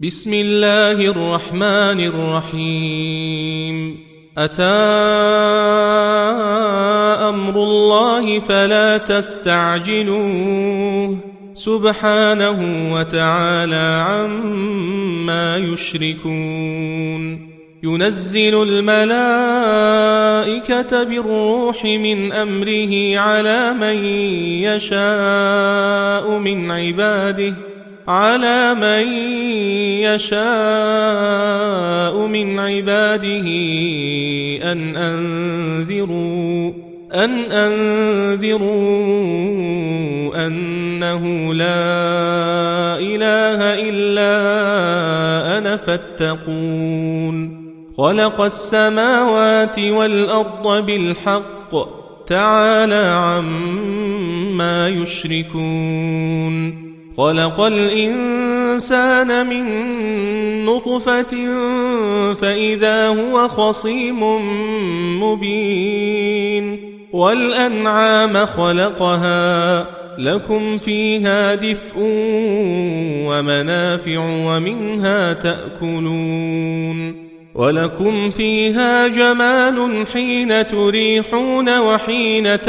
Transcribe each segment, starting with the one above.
بسم الله الرحمن الرحيم. أتى أمر الله فلا تستعجلوه سبحانه وتعالى عما يشركون. ينزل الملائكة بالروح من أمره على من يشاء من عباده أن أنذروا أنه لا إله إلا أنا فاتقون. خلق السماوات والأرض بالحق تعالى عما يشركون. خلق الإنسان من نطفة فإذا هو خصيم مبين. والأنعام خلقها لكم فيها دفء ومنافع ومنها تأكلون. ولكم فيها جمال حين تريحون وحين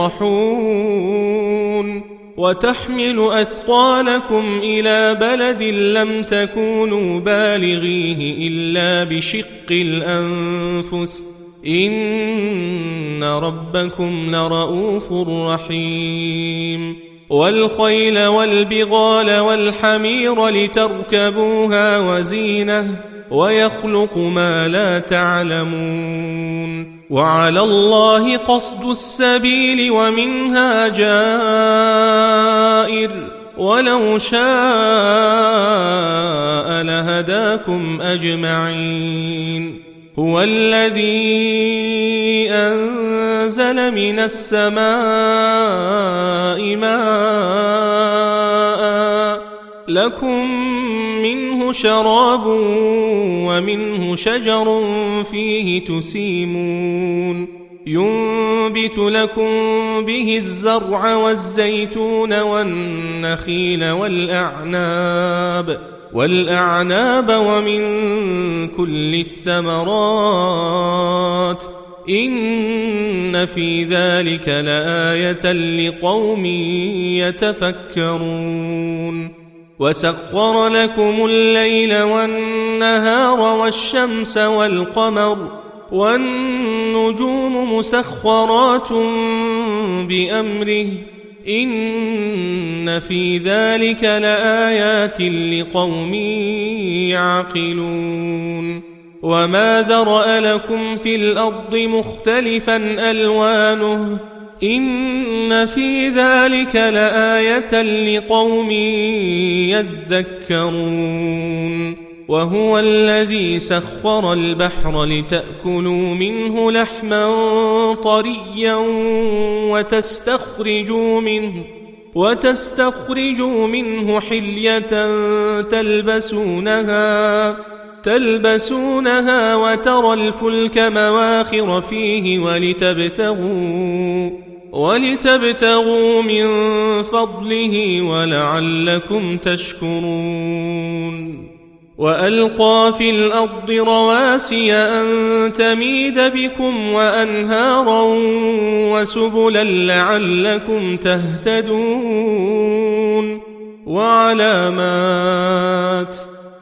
تسرحون. وتحمل أثقالكم إلى بلد لم تكونوا بالغيه إلا بشق الأنفس إن ربكم لرؤوف رحيم. والخيل والبغال والحمير لتركبوها وزينة ويخلق ما لا تعلمون. وعلى الله قصد السبيل ومنها جائر ولو شاء لهداكم أجمعين. هو الذي أنزل من السماء ماء لكم منه شراب ومنه شجر فيه تسيمون. ينبت لكم به الزرع والزيتون والنخيل والأعناب ومن كل الثمرات إن في ذلك لآية لقوم يتفكرون. وسخر لكم الليل والنهار والشمس والقمر والنجوم مسخرات بأمره إن في ذلك لآيات لقوم يعقلون. وما ذرأ لكم في الأرض مختلفا ألوانه إن في ذلك لآية لقوم يذكرون. وهو الذي سخر البحر لتأكلوا منه لحما طريا وتستخرجوا منه حلية تلبسونها وترى الفلك مواخر فيه ولتبتغوا من فضله ولعلكم تشكرون. وألقى في الأرض رواسي أن تميد بكم وأنهارا وسبلا لعلكم تهتدون. وعلامات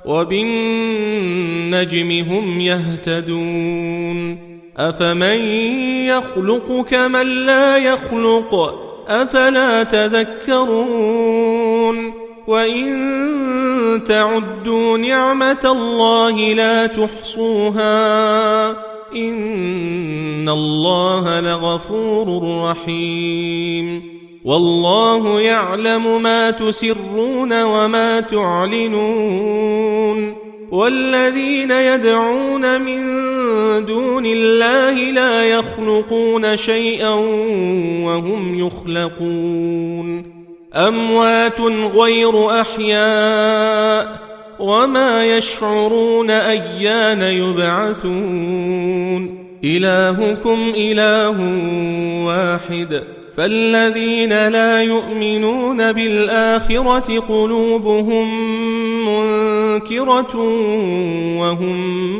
وبالنجم هم يهتدون. أفمن يخلق كمن لا يخلق أفلا تذكرون. وإن تعدوا نعمة الله لا تحصوها إن الله لغفور رحيم. والله يعلم ما تسرون وما تعلنون. والذين يدعون من دون الله لا يخلقون شيئا وهم يخلقون. أموات غير أحياء وما يشعرون أيان يبعثون. إلهكم إله واحد فالذين لا يؤمنون بالآخرة قلوبهم مُنكِرَةٌ وَهُمْ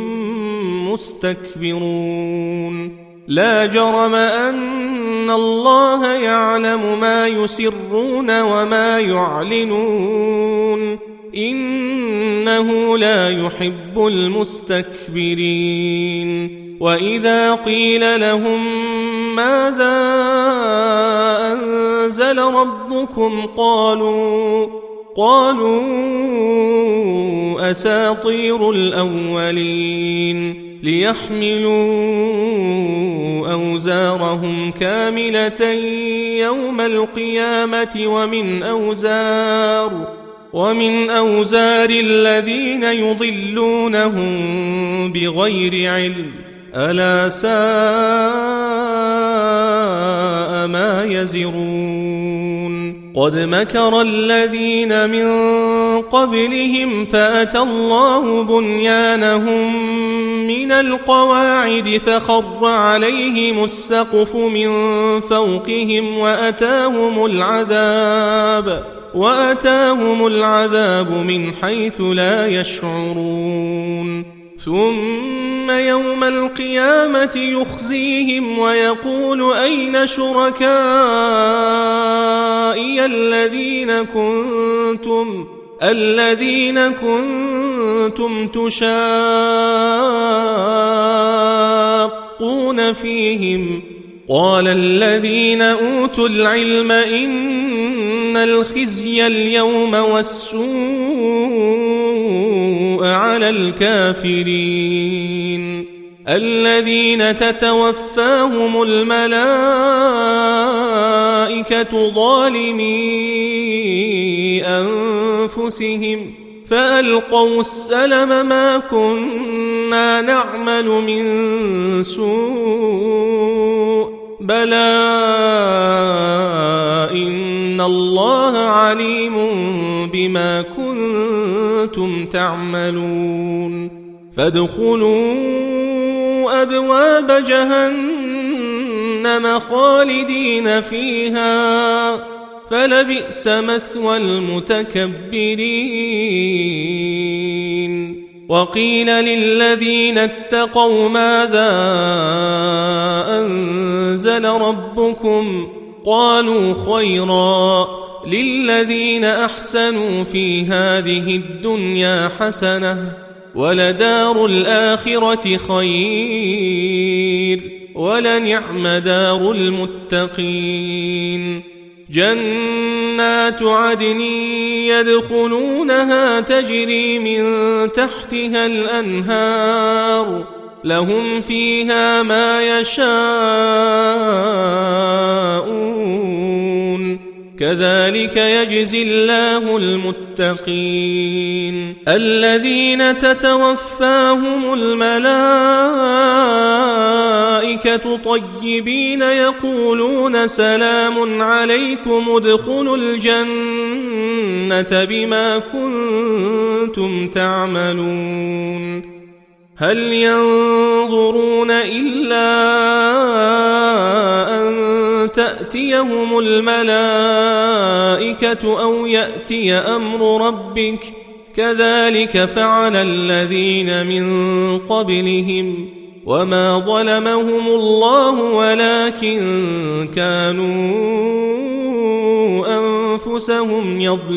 مُسْتَكْبِرُونَ لا جرم أن الله يعلم ما يسرون وما يعلنون إنه لا يحب المستكبرين وإذا قيل لهم ماذا أنزل ربكم قالوا أساطير الأولين ليحملوا أوزارهم كاملة يوم القيامة ومن أوزار الذين يضلونهم بغير علم ألا ساء ما يزرون قد مكر الذين من قبلهم فأتى الله بنيانهم من القواعد فخر عليهم السقف من فوقهم وأتاهم العذاب من حيث لا يشعرون ثم يوم القيامة يخزيهم ويقول أين شركائي الذين كنتم تشاقون فيهم قال الذين أوتوا العلم إن الخزي اليوم والسوء على الكافرين الذين تتوفاهم الملائكة ظالمي أنفسهم فألقوا السلم ما كنا نعمل من سوء بلى إن الله عليم بما كنتم تعملون فادخلوا أبواب جهنم خالدين فيها فلبئس مثوى المتكبرين وقيل للذين اتقوا ماذا أنزل ربكم قالوا خيرا للذين أحسنوا في هذه الدنيا حسنة ولدار الآخرة خير ولنعم دار المتقين جنات عدن يدخلونها تجري من تحتها الأنهار لهم فيها ما يشاءون كذلك يجزي الله المتقين الذين تتوفاهم الملائكة طيبين يقولون سلام عليكم ادخلوا الجنة بما كنتم تعملون هل ينظرون إلا أن تأتيهم الملائكة أو يأتي أمر ربك كذلك فعل الذين من قبلهم وما ظلمهم الله ولكن كانوا أنفسهم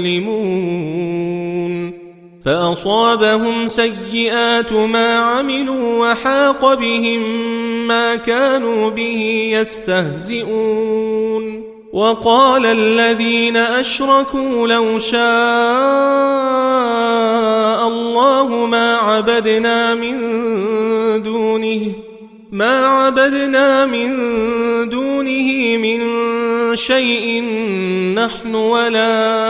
يظلمون فأصابهم سيئات ما عملوا وحاق بهم ما كانوا به يستهزئون وقال الذين أشركوا لو شاء الله ما عبدنا من دونه من شيء نحن ولا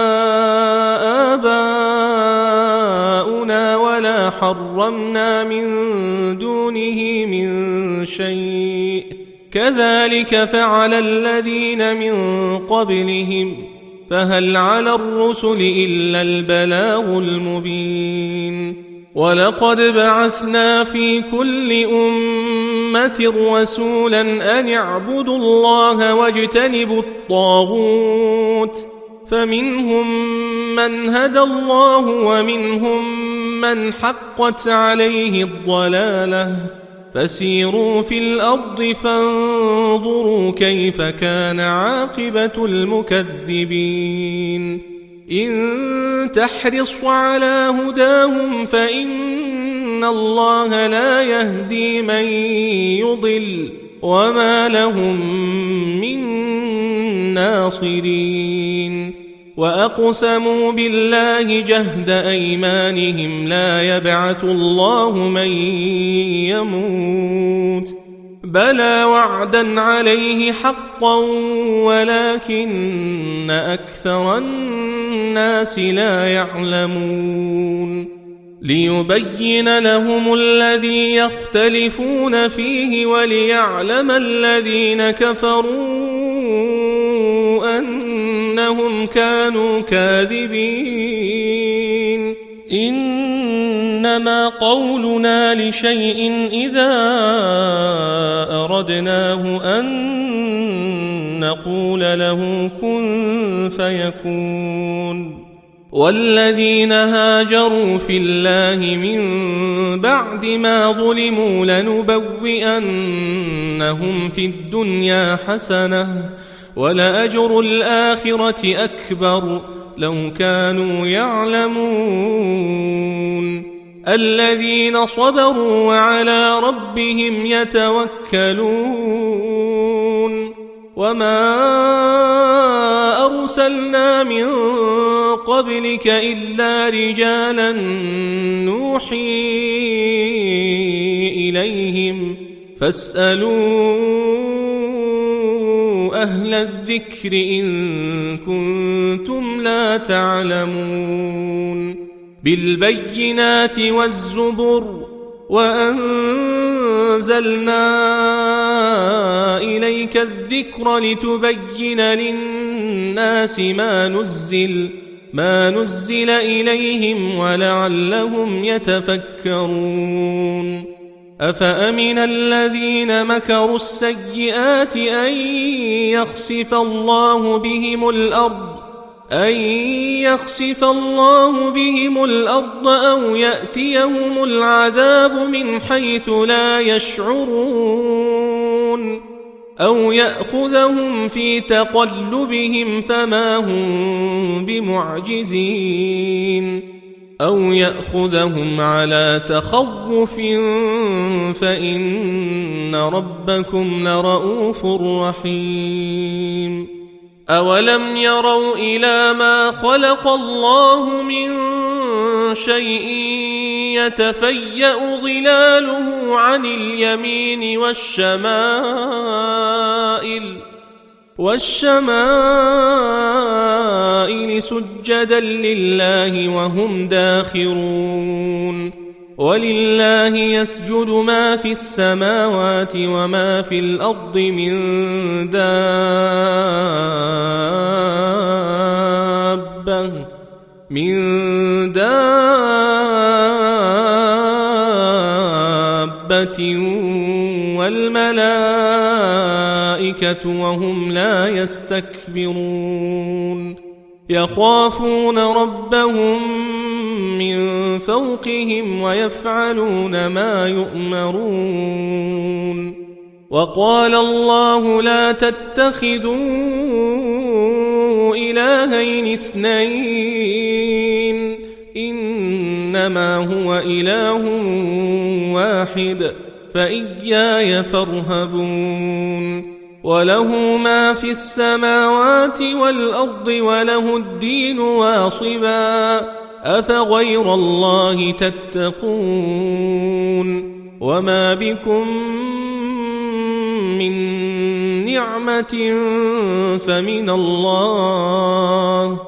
آباؤنا ولا حرمنا من دونه من شيء كذلك فعل الذين من قبلهم فهل على الرسل إلا البلاغ المبين ولقد بعثنا في كل أمة رسولا أن اعبدوا الله واجتنبوا الطاغوت فمنهم من هدى الله ومنهم من حقت عليه الضلالة فسيروا في الأرض فانظروا كيف كان عاقبة المكذبين إن تحرص على هداهم فإن الله لا يهدي من يضل وما لهم من ناصرين وأقسموا بالله جهد أيمانهم لا يبعث الله من يموت بلى وعدا عليه حقا ولكن أكثر الناس لا يعلمون ليبين لهم الذي يختلفون فيه وليعلم الذين كفروا أنهم كانوا كاذبين إنما قولنا لشيء إذا أردناه أن نقول له كن فيكون والذين هاجروا في الله من بعد ما ظلموا لنبوئنهم في الدنيا حسنة ولأجر الآخرة أكبر لو كانوا يعلمون الذين صبروا وعلى ربهم يتوكلون وما أرسلنا من قبلك إلا رجالا نوحي إليهم فاسألوا أهل الذكر إن كنتم لا تعلمون بالبينات والزبر وأنزلنا إليك الذكر لتبين للناس ما نزل إليهم ولعلهم يتفكرون أفأمن الذين مكروا السيئات أن يخسف الله بهم الأرض أو يأتيهم العذاب من حيث لا يشعرون أو يأخذهم في تقلبهم فما هم بمعجزين أو يأخذهم على تخوف فإن ربكم لرؤوف رحيم أولم يروا إلى ما خلق الله من شيء يتفيأ ظلاله عن اليمين والشمائل سجدا لله وهم داخرون ولله يسجد ما في السماوات وما في الأرض من دابة والملائكة وهم لا يستكبرون يخافون ربهم من فوقهم ويفعلون ما يؤمرون وقال الله لا تتخذوا إلهين اثنين إنما هو إله واحد فإياي فارهبون وله ما في السماوات والأرض وله الدين واصبا أفغير الله تتقون وما بكم من نعمة فمن الله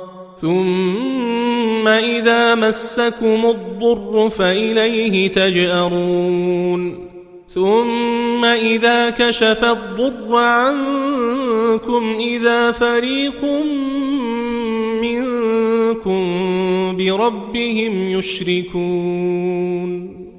ثم إذا مسكم الضر فإليه تجأرون ثم إذا كشف الضر عنكم إذا فريق منكم بربهم يشركون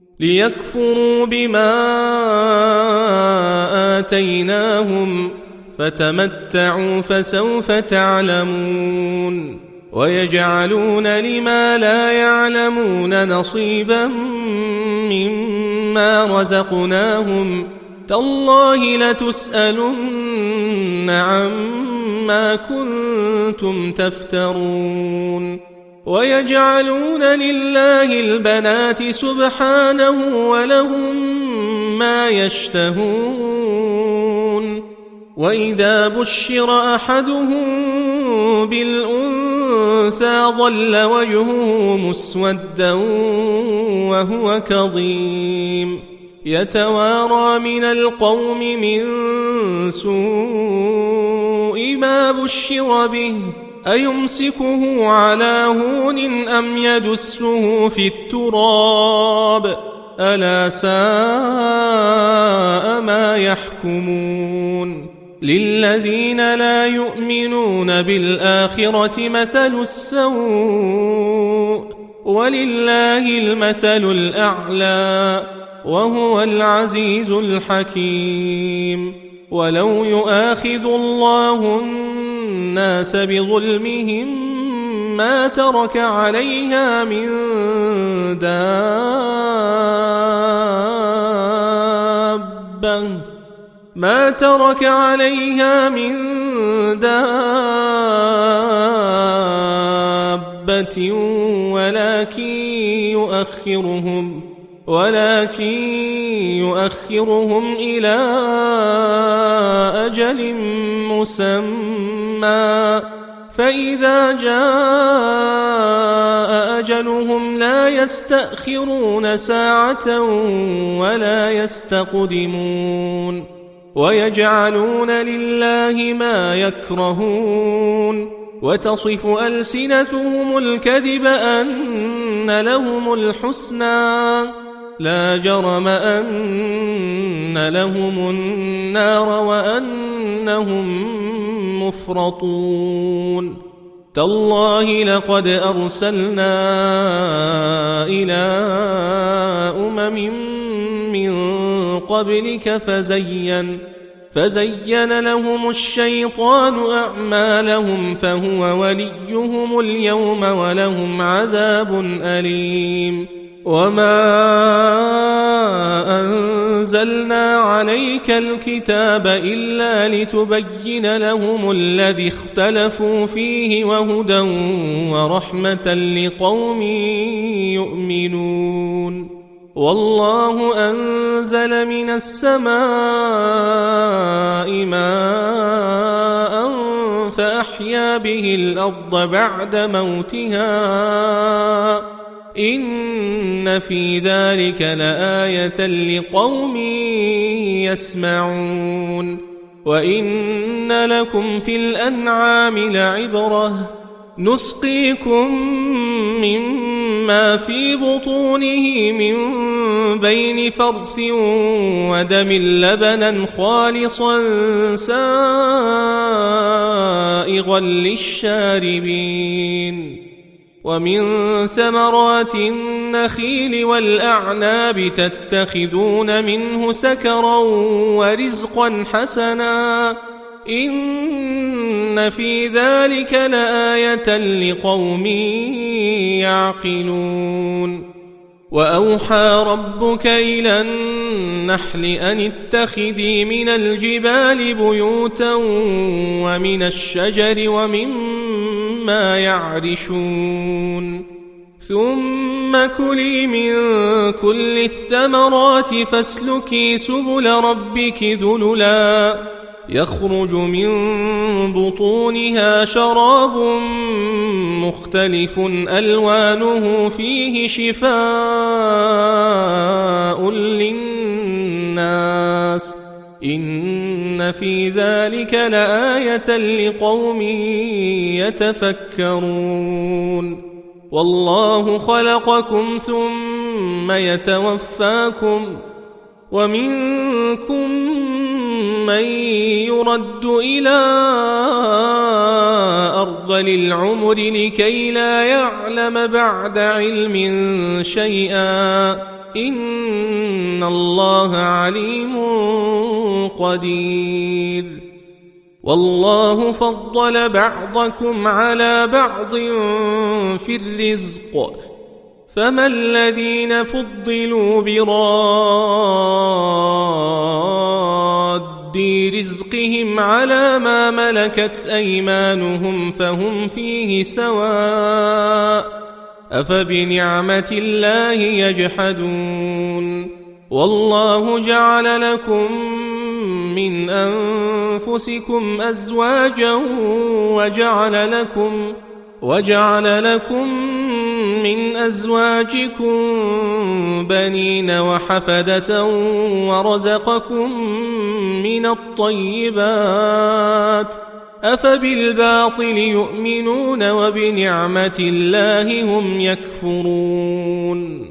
ليكفروا بما آتيناهم فتمتعوا فسوف تعلمون ويجعلون لما لا يعلمون نصيبا مما رزقناهم تالله لتسألن عما كنتم تفترون ويجعلون لله البنات سبحانه ولهم ما يشتهون وإذا بشر أحدهم بالأنثى ظل وجهه مسودا وهو كظيم يتوارى من القوم من سوء ما بشر به أيمسكه على هون أم يدسه في التراب ألا ساء ما يحكمون للذين لا يؤمنون بالآخرة مثل السوء ولله المثل الأعلى وهو العزيز الحكيم ولو يؤاخذ الله الناس بظلمهم ما ترك عليها من دابة ولكن يؤخرهم إلى أجل مسمى فإذا جاء أجلهم لا يستأخرون ساعة ولا يستقدمون ويجعلون لله ما يكرهون وتصف ألسنتهم الكذب أن لهم الحسنى لا جرم أن لهم النار وأنهم مفرطون تالله لقد أرسلنا إلى أمم من قبلك فزين لهم الشيطان أعمالهم فهو وليهم اليوم ولهم عذاب أليم وما أنزلنا عليك الكتاب إلا لتبين لهم الذي اختلفوا فيه وهدى ورحمة لقوم يؤمنون والله أنزل من السماء ماء فأحيا به الأرض بعد موتها إن في ذلك لآية لقوم يسمعون وإن لكم في الأنعام لعبرة نسقيكم مما في بطونه من بين فرث ودم لبنا خالصا سائغا للشاربين ومن ثمرات النخيل والأعناب تتخذون منه سكرا ورزقا حسنا إن في ذلك لآية لقوم يعقلون وأوحى ربك إلى النحل أن اتخذي من الجبال بيوتا ومن الشجر ومما يعرشون ثم كلي من كل الثمرات فاسلكي سبل ربك ذللا يخرج من بطونها شراب مختلف ألوانه فيه شفاء للناس إن في ذلك لآية لقوم يتفكرون والله خلقكم ثم يتوفاكم ومنكم من يرد إلى أرذل العمر لكي لا يعلم بعد علم شيئا إن الله عليم قدير والله فضل بعضكم على بعض في الرزق فما الذين فضلوا براد رزقهم على ما ملكت أيمانهم فهم فيه سواء أفبنعمة الله يجحدون والله جعل لكم من أنفسكم أزواجا وجعل لكم من أزواجكم بنين وحفدة ورزقكم من الطيبات أفبالباطل يؤمنون وبنعمة الله هم يكفرون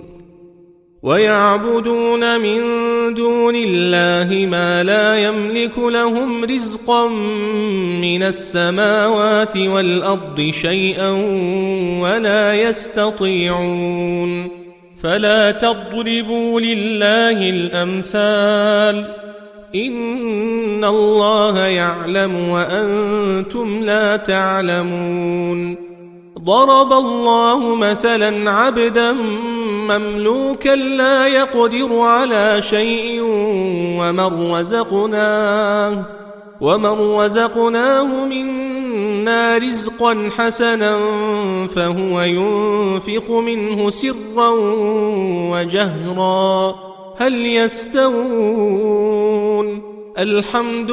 ويعبدون من دون الله ما لا يملك لهم رزقا من السماوات والأرض شيئا ولا يستطيعون فلا تضربوا لله الأمثال إن الله يعلم وأنتم لا تعلمون ضرب الله مثلا عبدا مملوكا لا يقدر على شيء ومن رزقناه منا رزقا حسنا فهو ينفق منه سرا وجهرا هل يستوون الحمد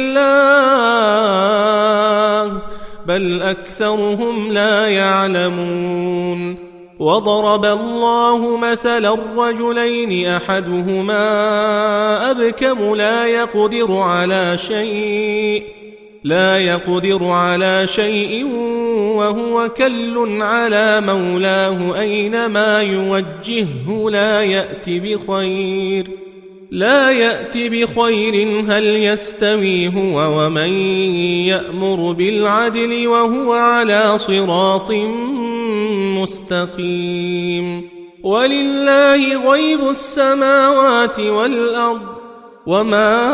لله بل أكثرهم لا يعلمون وضرب الله مثلا رجلين أحدهما أبكم لا يقدر على شيء وهو كل على مولاه أينما يوجهه لا يأتي بخير هل يستوي هو ومن يأمر بالعدل وهو على صراط مستقيم ولله غيب السماوات والأرض وما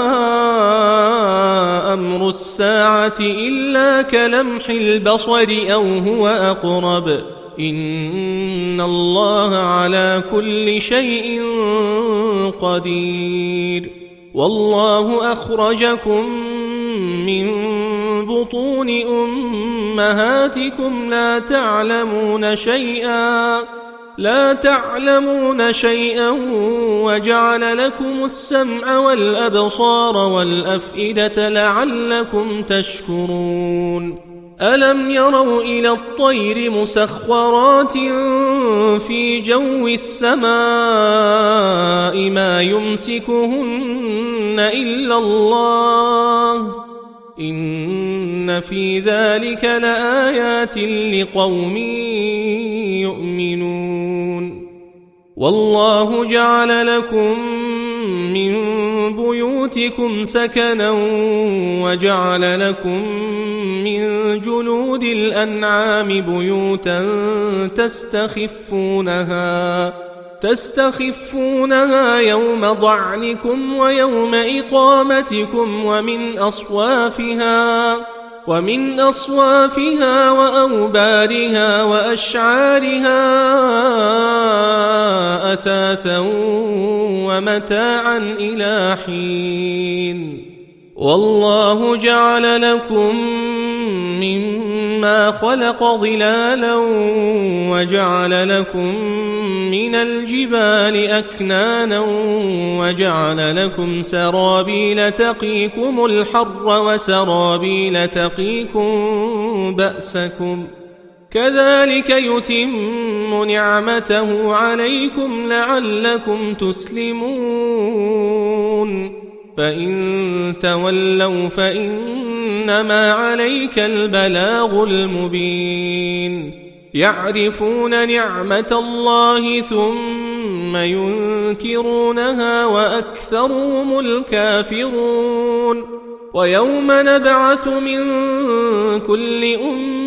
أمر الساعة إلا كلمح البصر أو هو أقرب إن الله على كل شيء قدير والله أخرجكم من بطون أمهاتكم لا تعلمون شيئا وجعل لكم السمع والأبصار والأفئدة لعلكم تشكرون ألم يروا إلى الطير مسخرات في جو السماء ما يمسكهن إلا الله إن في ذلك لآيات لقوم يؤمنون والله جعل لكم من بيوتكم سكنا وجعل لكم من جلود الأنعام بيوتا تستخفونها يوم ضعنكم ويوم إقامتكم ومن أصوافها وأوبارها وأشعارها أثاثا ومتاعا إلى حين والله جعل لكم مما خلق ظلالا وجعل لكم من الجبال أكنانا وجعل لكم سرابيل تقيكم الحر وسرابيل تقيكم بأسكم كذلك يتم نعمته عليكم لعلكم تسلمون فإن تولوا فإنما عليك البلاغ المبين يعرفون نعمة الله ثم ينكرونها وأكثرهم الكافرون ويوم نبعث من كل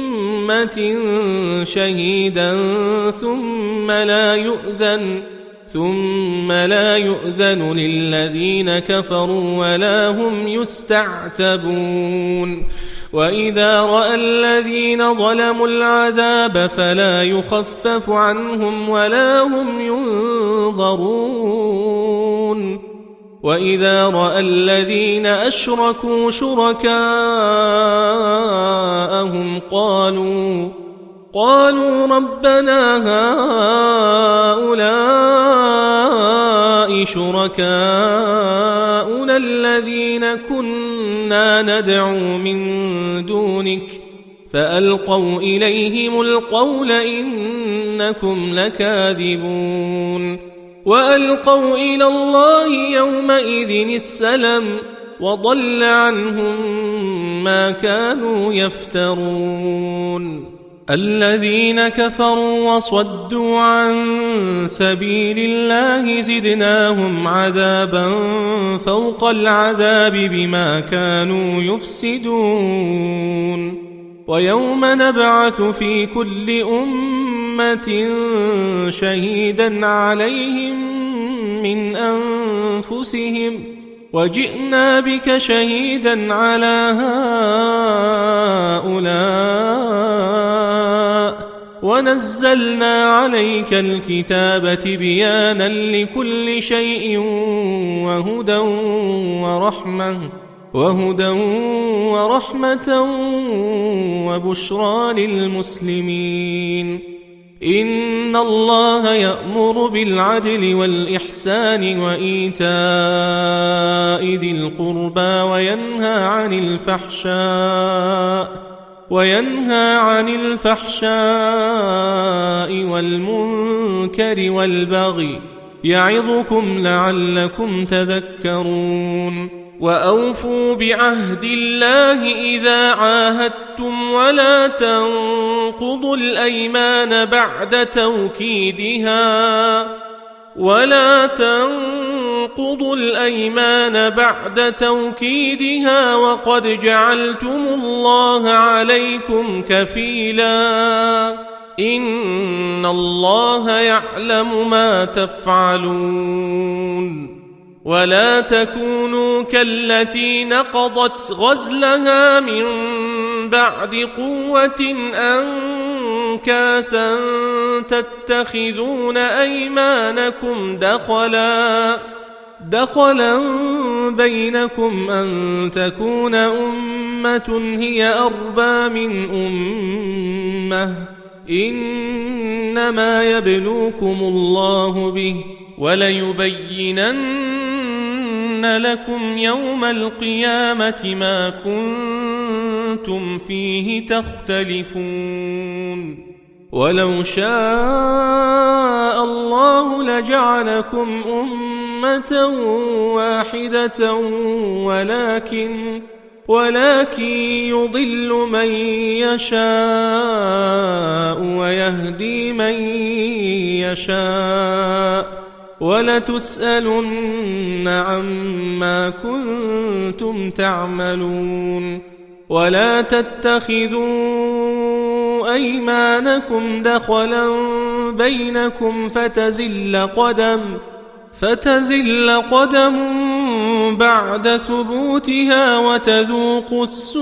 أمة شهيدا ثم لا يؤذن للذين كفروا ولا هم يستعتبون وإذا رأى الذين ظلموا العذاب فلا يخفف عنهم ولا هم ينظرون وإذا رأى الذين أشركوا شركاءهم قالوا ربنا هؤلاء شركاؤنا الذين كنا ندعو من دونك فألقوا إليهم القول إنكم لكاذبون وألقوا إلى الله يومئذ السلم وضل عنهم ما كانوا يفترون الذين كفروا وصدوا عن سبيل الله زدناهم عذابا فوق العذاب بما كانوا يفسدون ويوم نبعث في كل أمة شهيدا عليهم من أنفسهم وجئنا بك شهيدا على هؤلاء ونزلنا عليك الكتاب تبيانا لكل شيء وهدى ورحمة وبشرى للمسلمين إن الله يأمر بالعدل والإحسان وإيتاء ذي القربى وينهى عن الفحشاء والمنكر والبغي يعظكم لعلكم تذكرون وأوفوا بعهد الله إذا عاهدتم ولا تنقضوا الأيمان بعد توكيدها وقد جعلتم الله عليكم كفيلا إن الله يعلم ما تفعلون ولا تكونوا كالتي نقضت غزلها من بعد قوة أنكاثا تتخذون أيمانكم دخلا بينكم أن تكون أمة هي أربى من أمة إنما يبلوكم الله به وليبينن لكم يوم القيامة ما كنتم فيه تختلفون ولو شاء الله لجعلكم أمة واحدة ولكن يضل من يشاء ويهدي من يشاء ولتسألن عما كنتم تعملون ولا تتخذوا أيمانكم دخلا بينكم فتزل قدم بعد ثبوتها وتذوقوا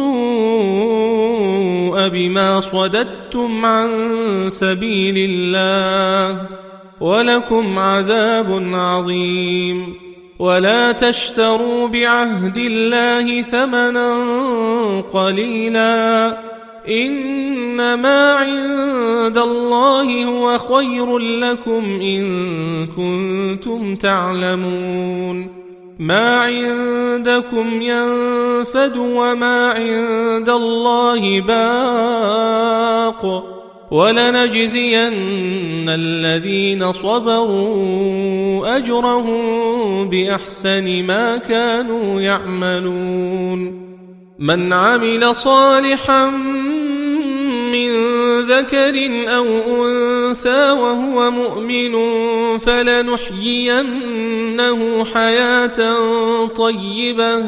السوء بما صددتم عن سبيل الله ولكم عذاب عظيم ولا تشتروا بعهد الله ثمنا قليلا إنما عند الله هو خير لكم إن كنتم تعلمون ما عندكم ينفد وما عند الله باق ولنجزين الذين صبروا أجرهم بأحسن ما كانوا يعملون من عمل صالحا من ذكر أو أنثى وهو مؤمن فلنحيينه حياة طيبة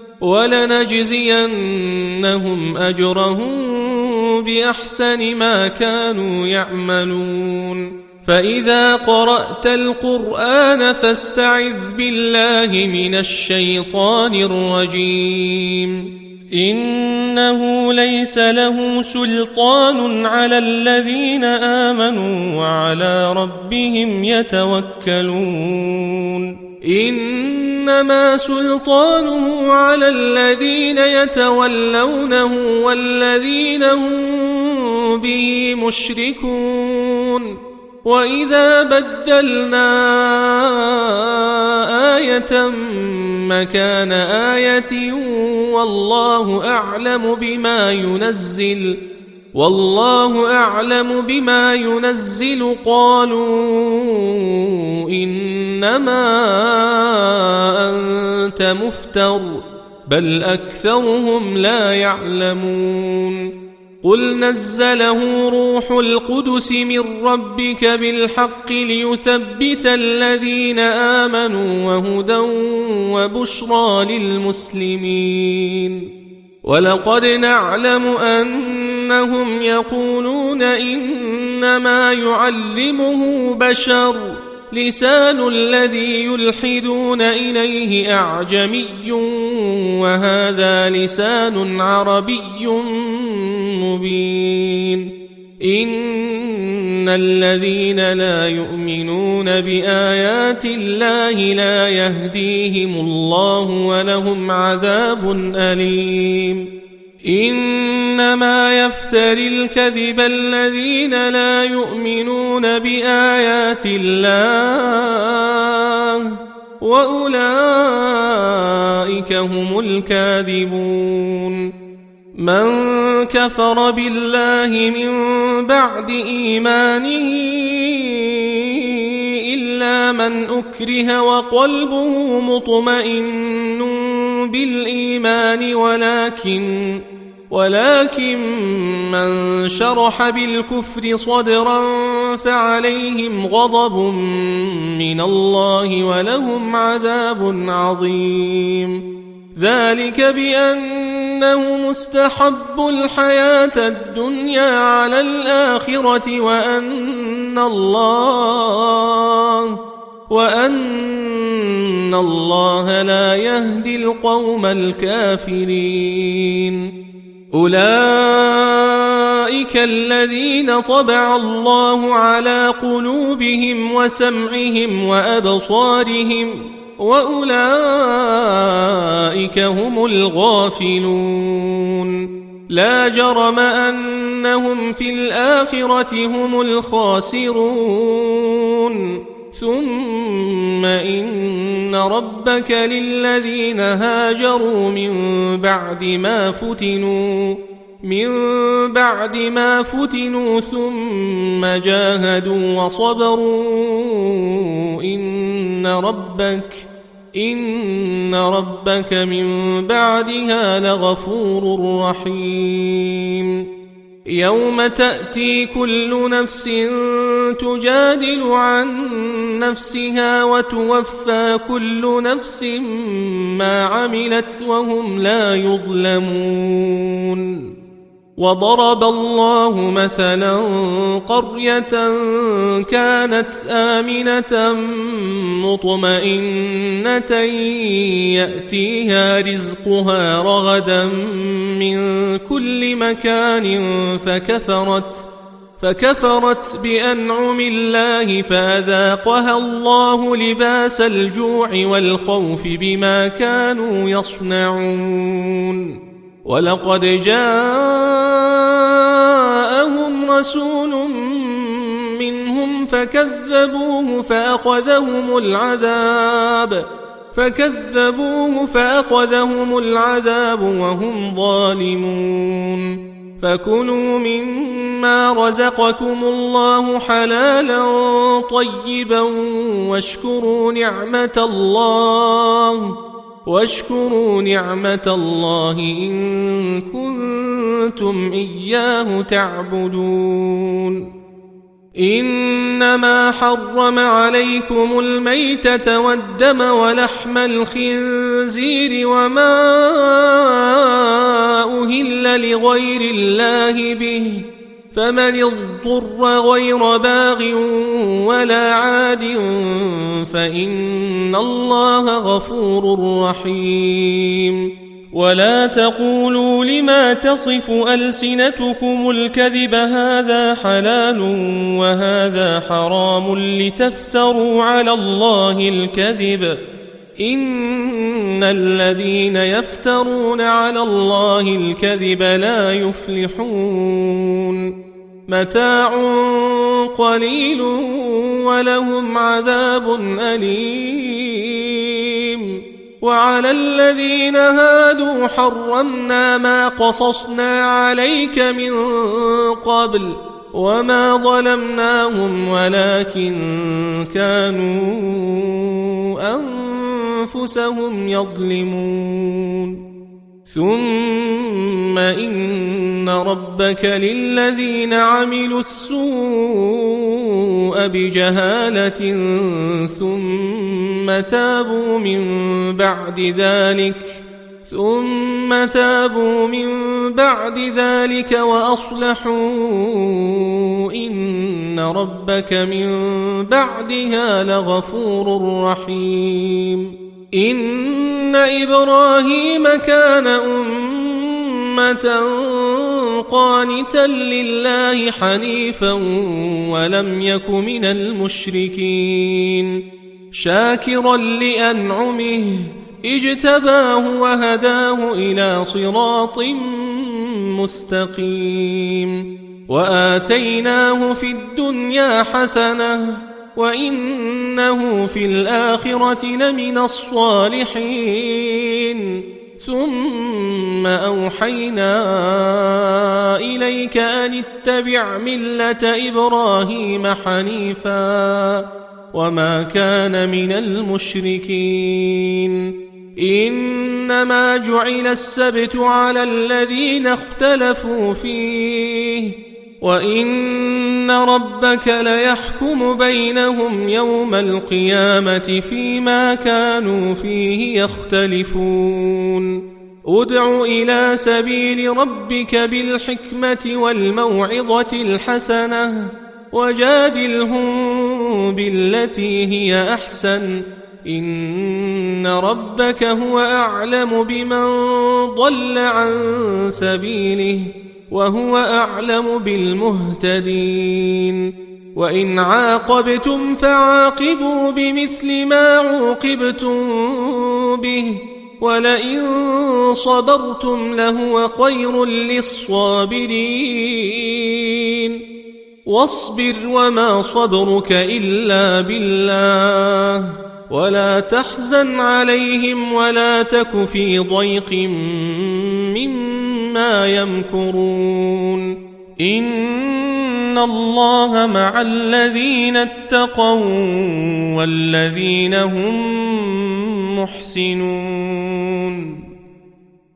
ولنجزينهم أجرهم بأحسن ما كانوا يعملون فإذا قرأت القرآن فاستعذ بالله من الشيطان الرجيم إنه ليس له سلطان على الذين آمنوا وعلى ربهم يتوكلون إنما سلطانه على الذين يتولونه والذين هم به مشركون وإذا بدلنا آية مكان آية والله أعلم بما ينزل قالوا إنما أنت مفتر بل أكثرهم لا يعلمون قل نزله روح القدس من ربك بالحق ليثبت الذين آمنوا وهدى وبشرى للمسلمين ولقد نعلم أنهم يقولون إنما يعلمه بشر لسان الذي يلحدون إليه أعجمي وهذا لسان عربي مبين إن الذين لا يؤمنون بآيات الله لا يهديهم الله ولهم عذاب أليم إنما يفتري الكذب الذين لا يؤمنون بآيات الله وأولئك هم الكاذبون من كفر بالله من بعد إيمانه إلا من أكره وقلبه مطمئن بالإيمان ولكن من شرح بالكفر صدرا فعليهم غضب من الله ولهم عذاب عظيم ذلك بأنه مستحب الحياة الدنيا على الآخرة وأن الله لا يهدي القوم الكافرين أولئك الذين طبع الله على قلوبهم وسمعهم وأبصارهم وأولئك هم الغافلون لا جرم أنهم في الآخرة هم الخاسرون ثم إن ربك للذين هاجروا من بعد ما فتنوا ثم جاهدوا وصبروا إن ربك من بعدها لغفور رحيم يوم تأتي كل نفس تجادل عن نفسها وتوفى كل نفس ما عملت وهم لا يظلمون وضرب الله مثلا قرية كانت آمنة مطمئنة يأتيها رزقها رغدا من كل مكان فكفرت بأنعم الله فأذاقها الله لباس الجوع والخوف بما كانوا يصنعون ولقد جاءهم رسول منهم فكذبوه فأخذهم العذاب وهم ظالمون فكلوا مما رزقكم الله حلالا طيبا واشكروا نعمة الله إن كنتم إياه تعبدون إنما حرم عليكم الميتة والدم ولحم الخنزير وما أهل لغير الله به فمن اضطر غير باغ ولا عاد فإن الله غفور رحيم. ولا تقولوا لما تصف ألسنتكم الكذب هذا حلال وهذا حرام لتفتروا على الله الكذب إن الذين يفترون على الله الكذب لا يفلحون. متاع قليل ولهم عذاب أليم. وعلى الذين هادوا حرمنا ما قصصنا عليك من قبل وما ظلمناهم ولكن كانوا أنفسهم يظلمون. ثم إن ربك للذين عملوا السوء بجهالة ثم تابوا من بعد ذلك وأصلحوا إن ربك من بعدها لغفور رحيم. إن إبراهيم كان أمة قانتا لله حنيفا ولم يك من المشركين شاكرا لأنعمه اجتباه وهداه إلى صراط مستقيم. وآتيناه في الدنيا حسنة وإنه في الآخرة لمن الصالحين. ثم أوحينا إليك أن اتبع ملة إبراهيم حنيفا وما كان من المشركين. إنما جعل السبت على الذين اختلفوا فيه وإن ربك ليحكم بينهم يوم القيامة فيما كانوا فيه يختلفون. ادع إلى سبيل ربك بالحكمة والموعظة الحسنة وجادلهم بالتي هي أحسن إن ربك هو أعلم بمن ضل عن سبيله وهو أعلم بالمهتدين. وإن عاقبتم فعاقبوا بمثل ما عوقبتم به ولئن صبرتم لهو خير للصابرين. واصبر وما صبرك إلا بالله ولا تحزن عليهم ولا تك في ضيق مما يمكرون. إن الله مع الذين اتقوا والذين هم محسنون.